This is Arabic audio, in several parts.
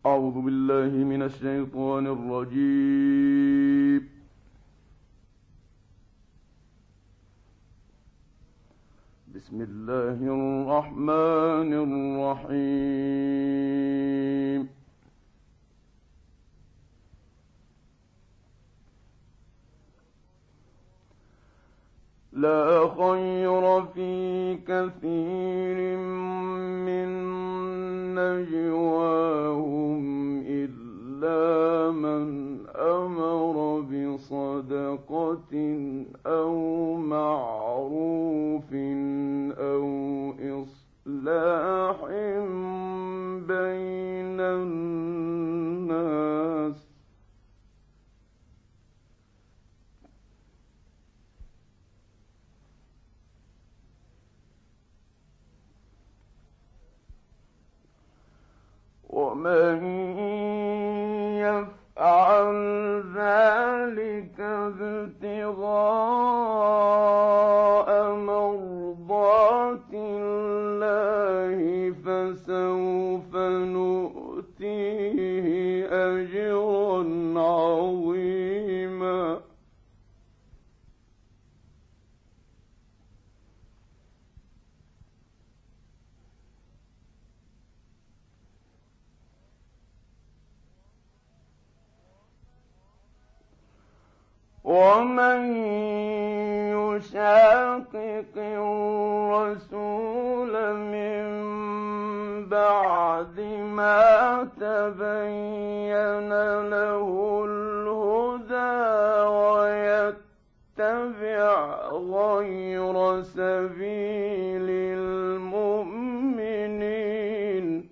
أعوذ بالله من الشيطان الرجيم. بسم الله الرحمن الرحيم. لا خير في كثير من نجواهم إلا من أمر بصدقة أو معروف أو إصلاح بين الناس. ومن يفعل ذلك ابتغاء مرضات الله فسوف نؤتيه أجرا عظيما. ومن يشاقق الرسول من بعد ما تبين له الهدى ويتبع غير سبيل المؤمنين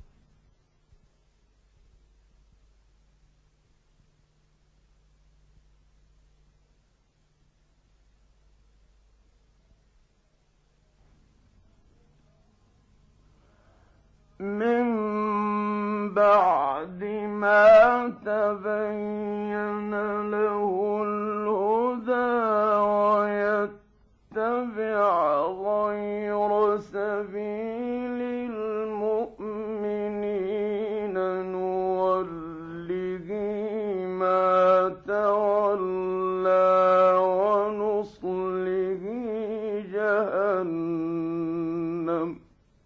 من بعد ما تبين له الهدى ويتبع غير سبيل المؤمنين نوله ما تولى ونصله جهنم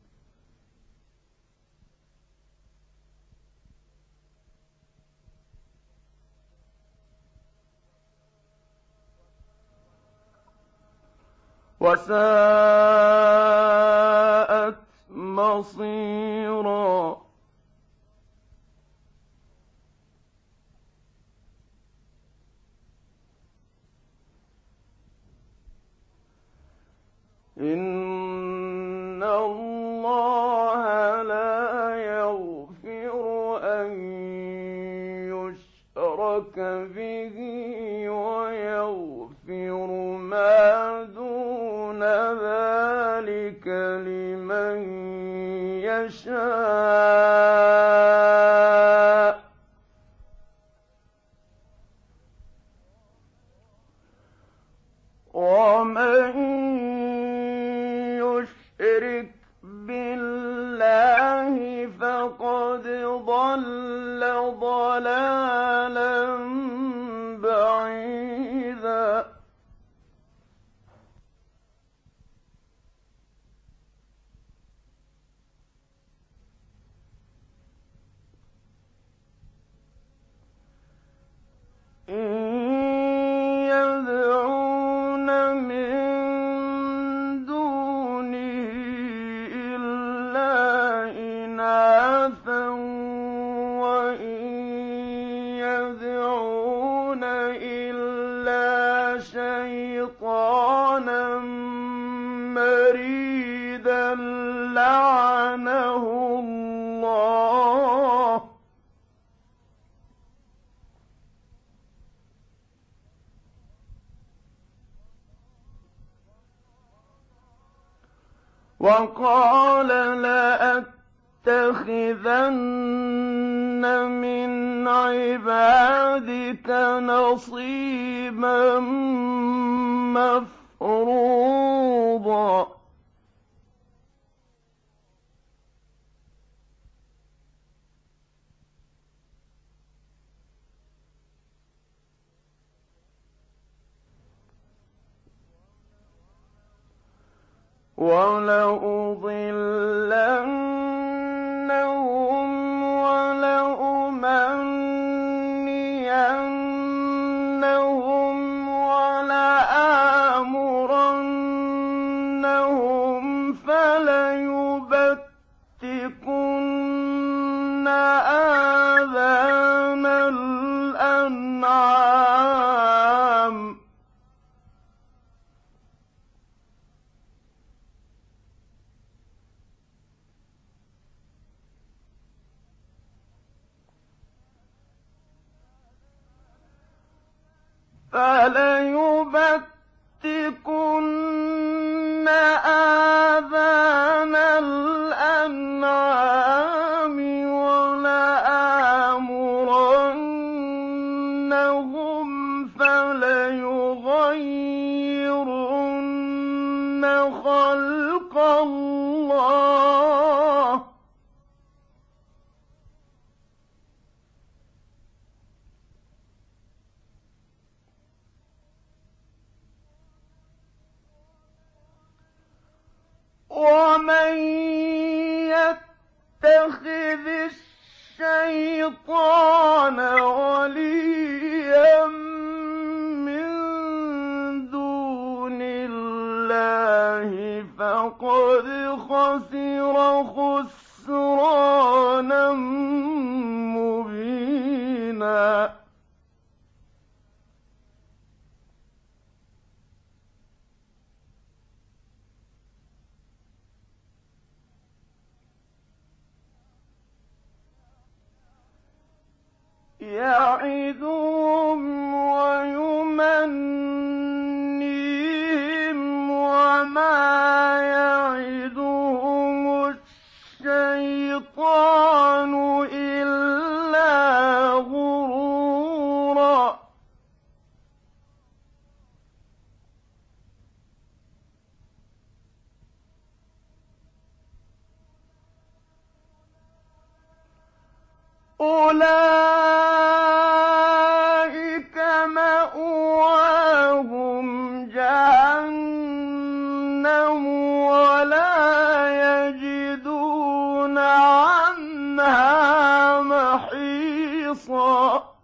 وساءت مصيرا. إن الله لا يغفر أن يشرك به ويغفر ما دون ذلك لمن يشاء. ومن يشرك بالله فقد ضل ضلالا بعيدا. يدعون من دونه إلا إناثا وإن يدعون إلا شيطانا مريدا لعنه الله. وقال لأتخذن من عبادك نصيبا مفروضا. وَلَأُضِلَّنَّهُمْ وَلَأُمَنِّيَنَّهُمْ وَلَآمُرَنَّهُمْ فَلَيُبَتِّكُنَّ آذَانَ الْأَنْعَامِ وَلَآمُرَنَّهُمْ فَلَيُغَيِّرُنَّ خَلْقَ اللَّهِ ۚ وَمَن يَتَّخِذِ الشَّيْطَانَ وَلِيًّا مِّن دُونِ اللَّهِ فَقَدْ خَسِرَ خُسْرَانًا مُّبِينًا. يَعِدُهُمْ وَيُمَنِّيهِمْ ۖ وَمَا يَعِدُهُمُ الشَّيْطَانُ إِلَّا غُرُورًا. أُولَٰئِكَ مَأْوَاهُمْ جَهَنَّمُ وَلَا يَجِدُونَ عَنْهَا مَحِيصًا.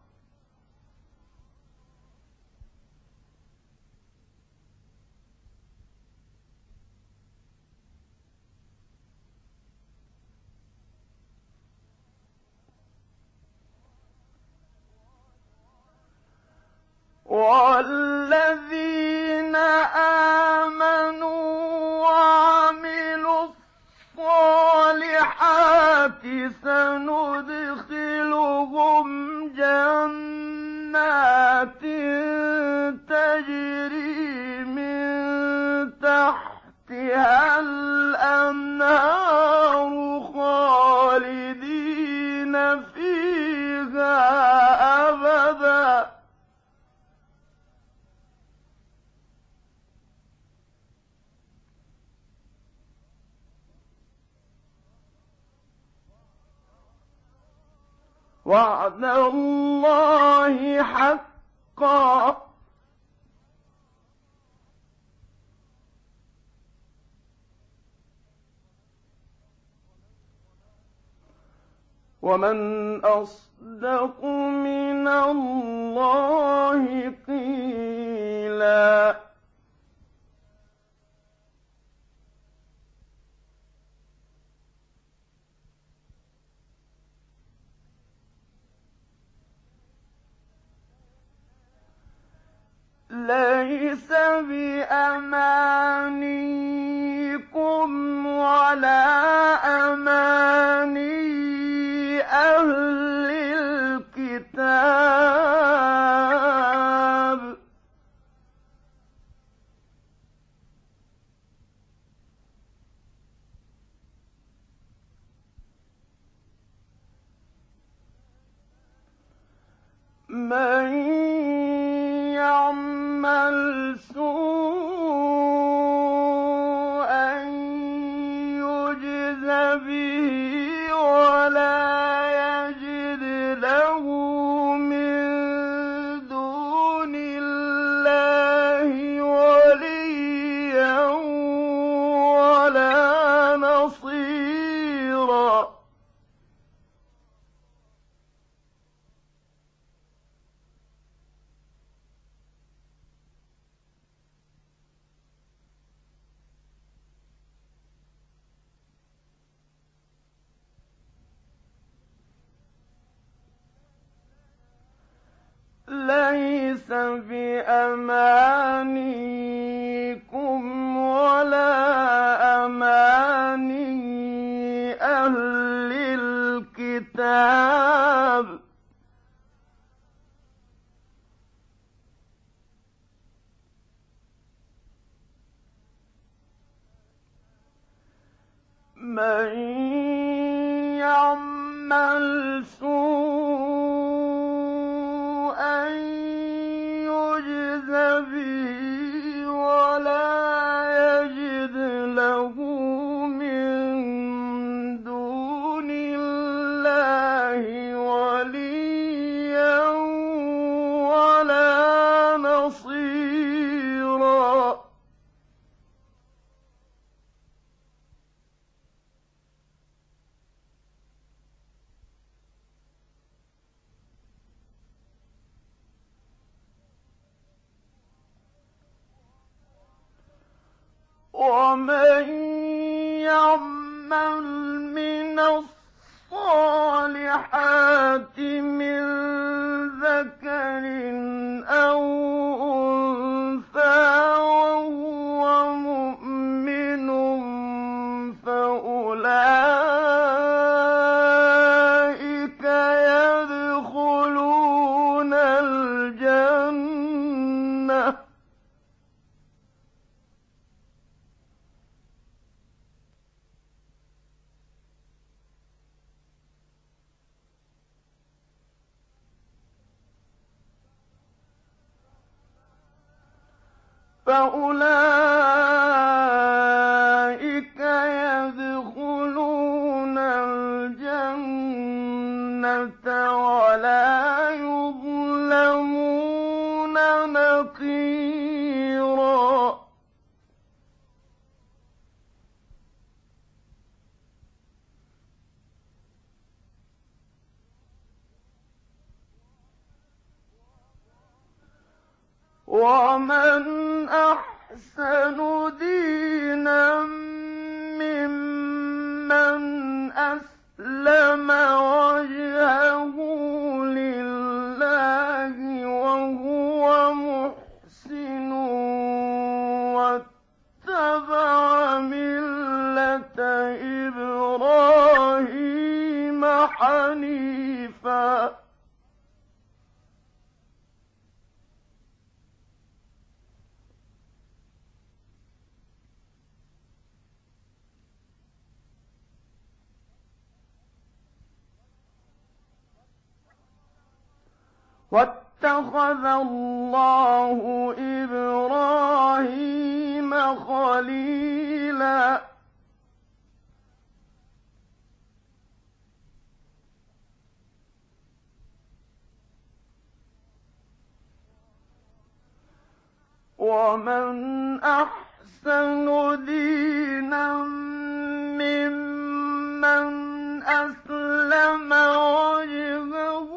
وَالَّذِينَ آمَنُوا وَعَمِلُوا الصَّالِحَاتِ سَنُدْخِلُهُمْ جَنَّاتٍ تَجْرِي مِن تَحْتِهَا الْأَنْهَارُ خَالِدِينَ فِيهَا أَبَدًا ۖ وَعْدَ اللَّهِ حَقًّا ۚ وَمَنْ أَصْدَقُ مِنَ اللَّهِ قِيلًا. لَيْسَ بِأَمَانِيكُمْ وَلَا أَمَانِيِّ أَهْلِ الْكِتَابِ ۗ مَن يَعْمَلْ سُوءًا يُجْزَ بِهِ وَلَا يَجِدْ لَهُ مِن دُونِ اللَّهِ وَلِيًّا بأمانيكم ولا أماني أهل الكتاب من يعمل سوءا يجز به ولا يجد له من دون الله وليا ولا نصيرا ومن يعمل من الصالحات من ذكر أو أنثى وهو مؤمن فأولئك يدخلون الجنة ولا يظلمون نقيرا ومن أحسن دينا ممن أسلم وجهه لله وهو محسن واتبع ملة إبراهيم حنيفا واتخذ الله إبراهيم خليلا ومن أحسن دينا ممن أسلم وجهه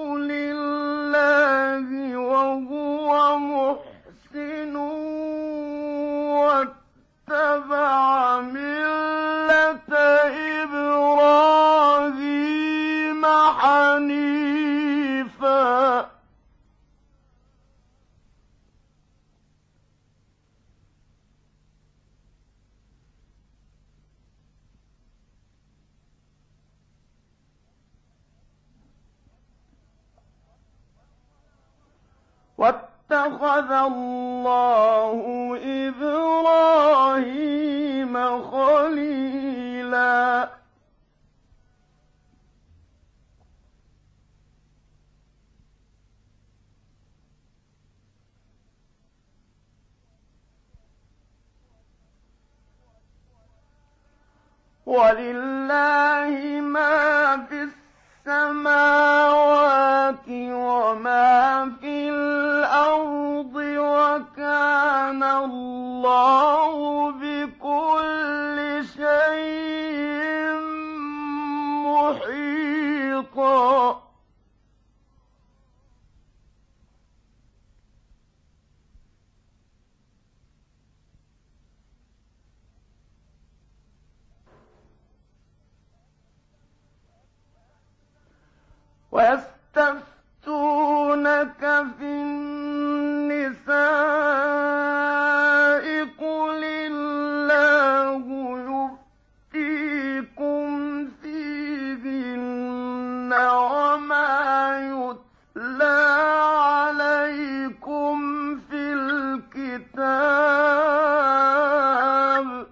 لله وهو محسن واتبع ملة إبراهيم حنيفا واتخذ الله إبراهيم خليلا ولله ما في السماوات وما في الأرض وكان الله بكل شيء محيطا ويستفتونك في وما يتلى عليكم في الكتاب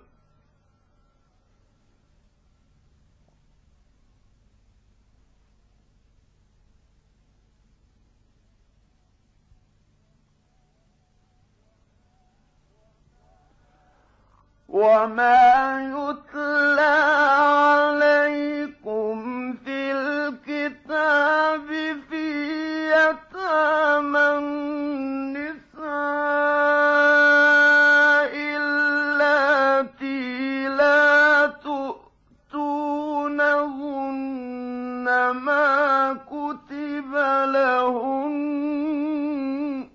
في يتامى النساء اللاتي لا تؤتونهن ما كتب لهن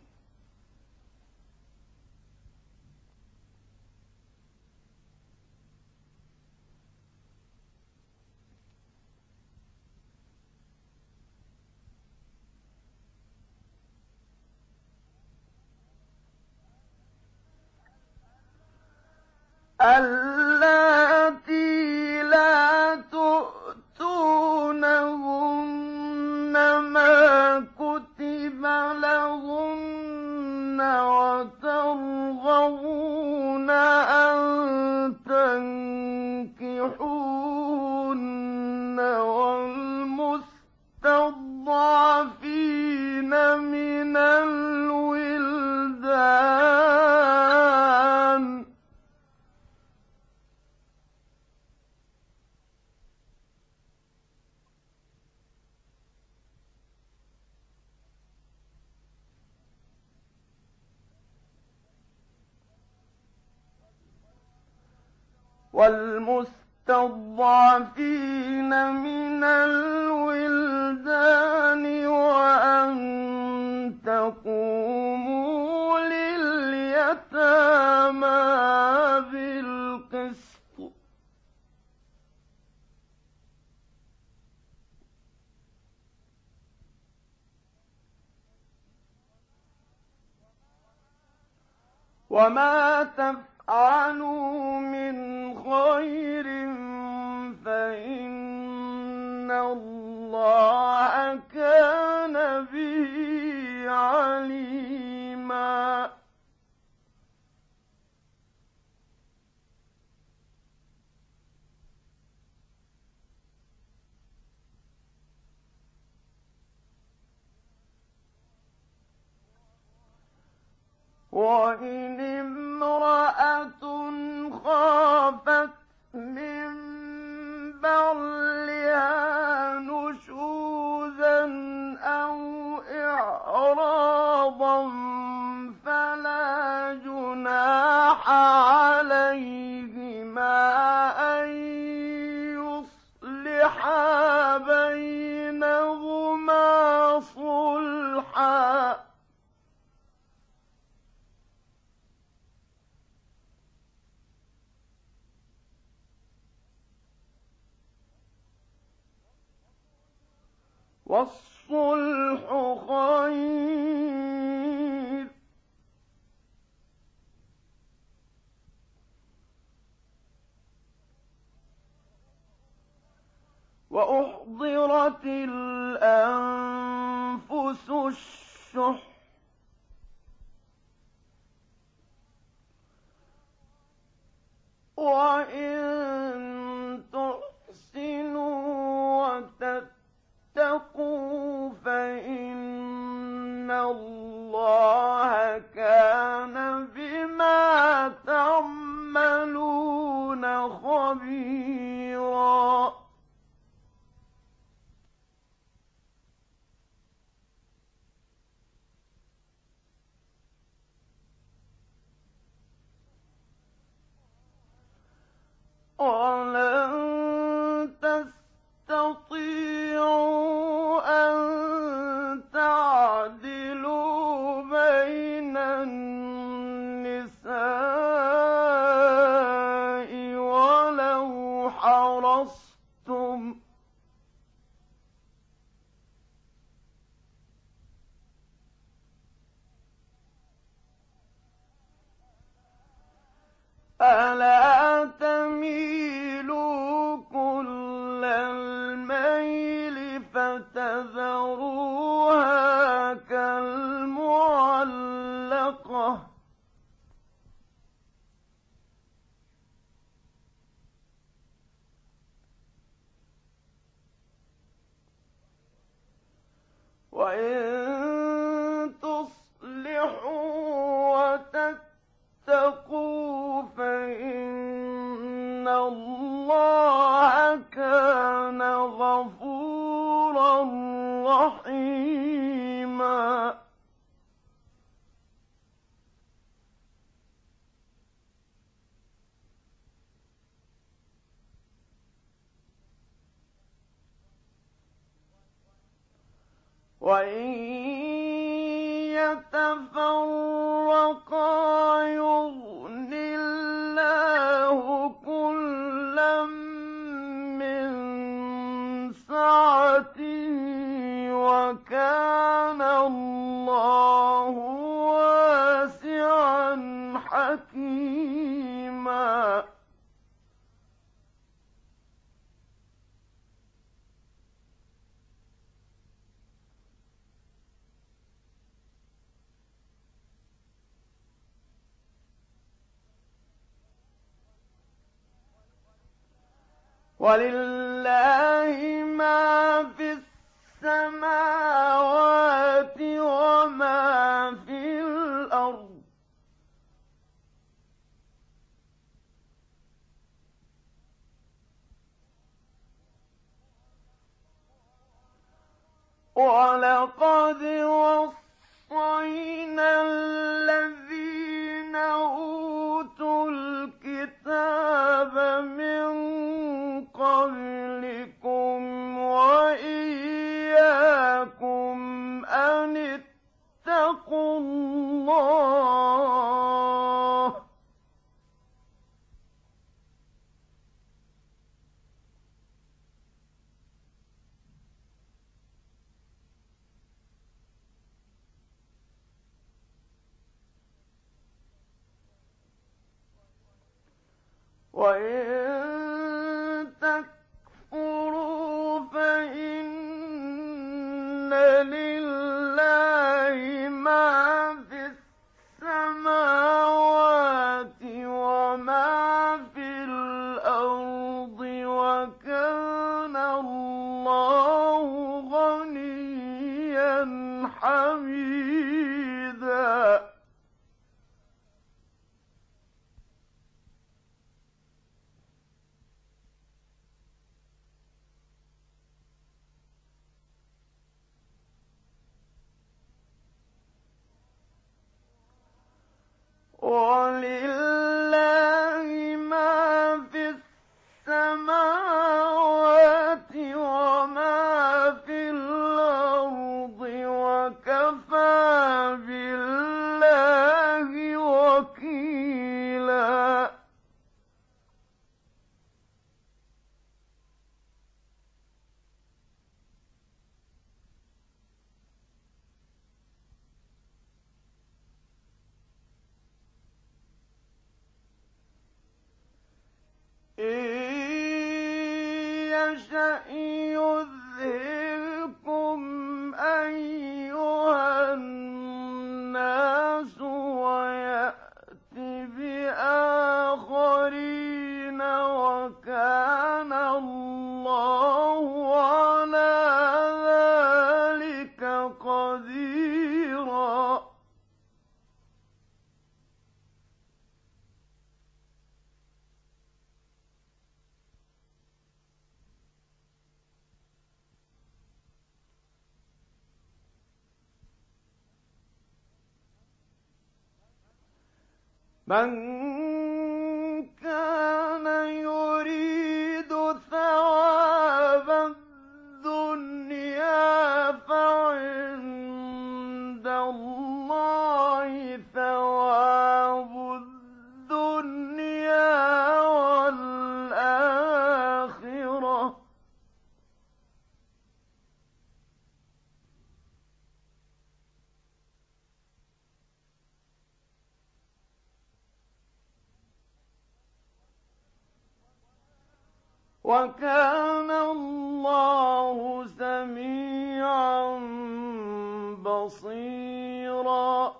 وترغبون أن تنكحوهن والمستضعفين من الولدان وأن تقوموا لليتامى بالقسط وما تفعلوا من خير فإن الله كان به عليما وإن امرأة خافت من بعلها نشوزا أو إعراضا فلا جناح عليهما أن يصلحا بينهما صلحا والصلح خير وأحضرت الأنفس الشح وإن تحسنوا وتتقوا فإن الله كان بما تعملون خبيرا ولن تستطيعوا أن تعدلوا بين النساء ولو حرصتم ألا تميلوا كل الميل فتذروها وَإِن تُصْلِحُوا وَتَتَّقُوا فَإِنَّ اللَّهَ كَانَ غَفُورًا رَّحِيمًا. وَإِن يَتَفَرَّقَا يُغْنِ اللَّهُ كُلًّا مِّن سَعَتِهِ ۚ وَكَانَ اللَّهُ وَاسِعًا حَكِيمًا. وَلِلَّهِ مَا فِي السَّمَاوَاتِ وَمَا فِي الْأَرْضِ ۚ وَلَقَدْ وَصَّيْنَا الَّذِينَ أُوتُوا الْكِتَابَ مِن قَبْلِكُمْ وَإِيَّاكُمْ أَنِ اتَّقُوا اللَّهَ ۚ وَإِن تَكْفُرُوا فَإِنَّ لِلَّهِ مَا فِي السَّمَاوَاتِ وَمَا فِي الْأَرْضِ ۚ وَكَانَ اللَّهُ غَنِيًّا حَمِيدًا. وَلِلَّهِ مَا فِي السَّمَاوَاتِ وَمَا فِي الْأَرْضِ ۚ وَكَفَىٰ بِاللَّهِ وَكِيلًا. إِن يَشَأْ يُذْهِبْكُمْ أَيُّهَا النَّاسُ وَيَأْتِ بِآخَرِينَ ۚ وَكَانَ اللَّهُ عَلَىٰ ذَٰلِكَ قَدِيرًا. مَن كَانَ يُرِيدُ ثَوَابَ الدُّنْيَا فَعِندَ اللَّهِ ثَوَابُ الدُّنْيَا وَالْآخِرَةِ ۚ وَكَانَ اللَّهُ سَمِيعًا بَصِيرًا.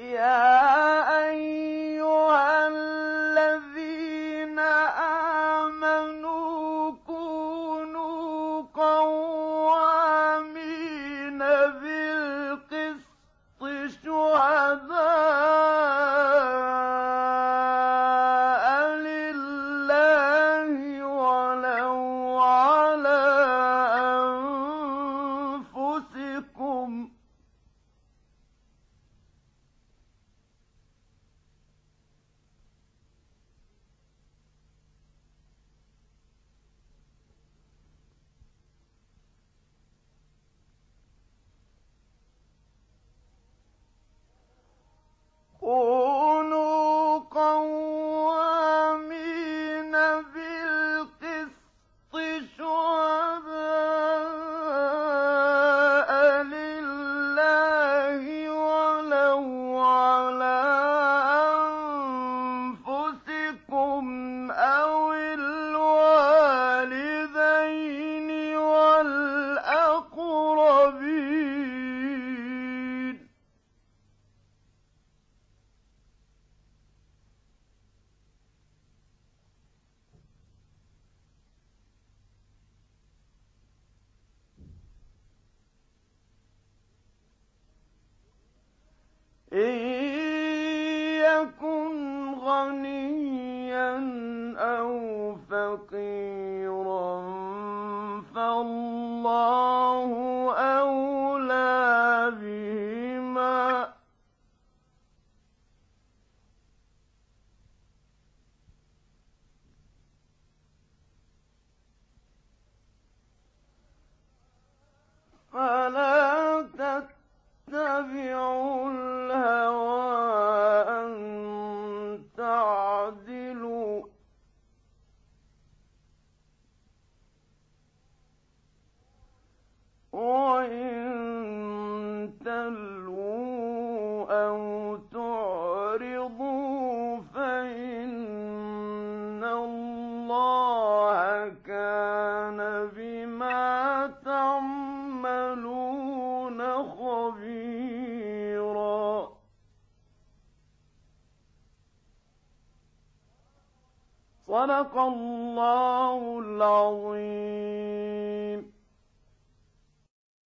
يَا أَيُّهَا الَّذِينَ آمَنُوا كُونُوا قَوَّامِينَ بِالْقِسْطِ شُهَدَاءَ لِلَّهِ وَلَوْ عَلَىٰ أَنفُسِكُمْ ۚ كونوا قوامين بالقسط شهداء لله ولو على أنفسكم أو الوالدين والأقربين. إِن يَكُنْ غَنِيًّا أَوْ فَقِيرًا فَاللَّهُ أَوْلَىٰ بِهِمَا ۖ فَلَا تَتَّبِعُوا الْهَوَىٰ أَن تَعْدِلُوا ۚ وَإِن تَلْوُوا أَوْ تُعْرِضُوا فَإِنَّ اللَّهَ كَانَ بِمَا تَعْمَلُونَ خَبِيرًا. صدق الله العظيم.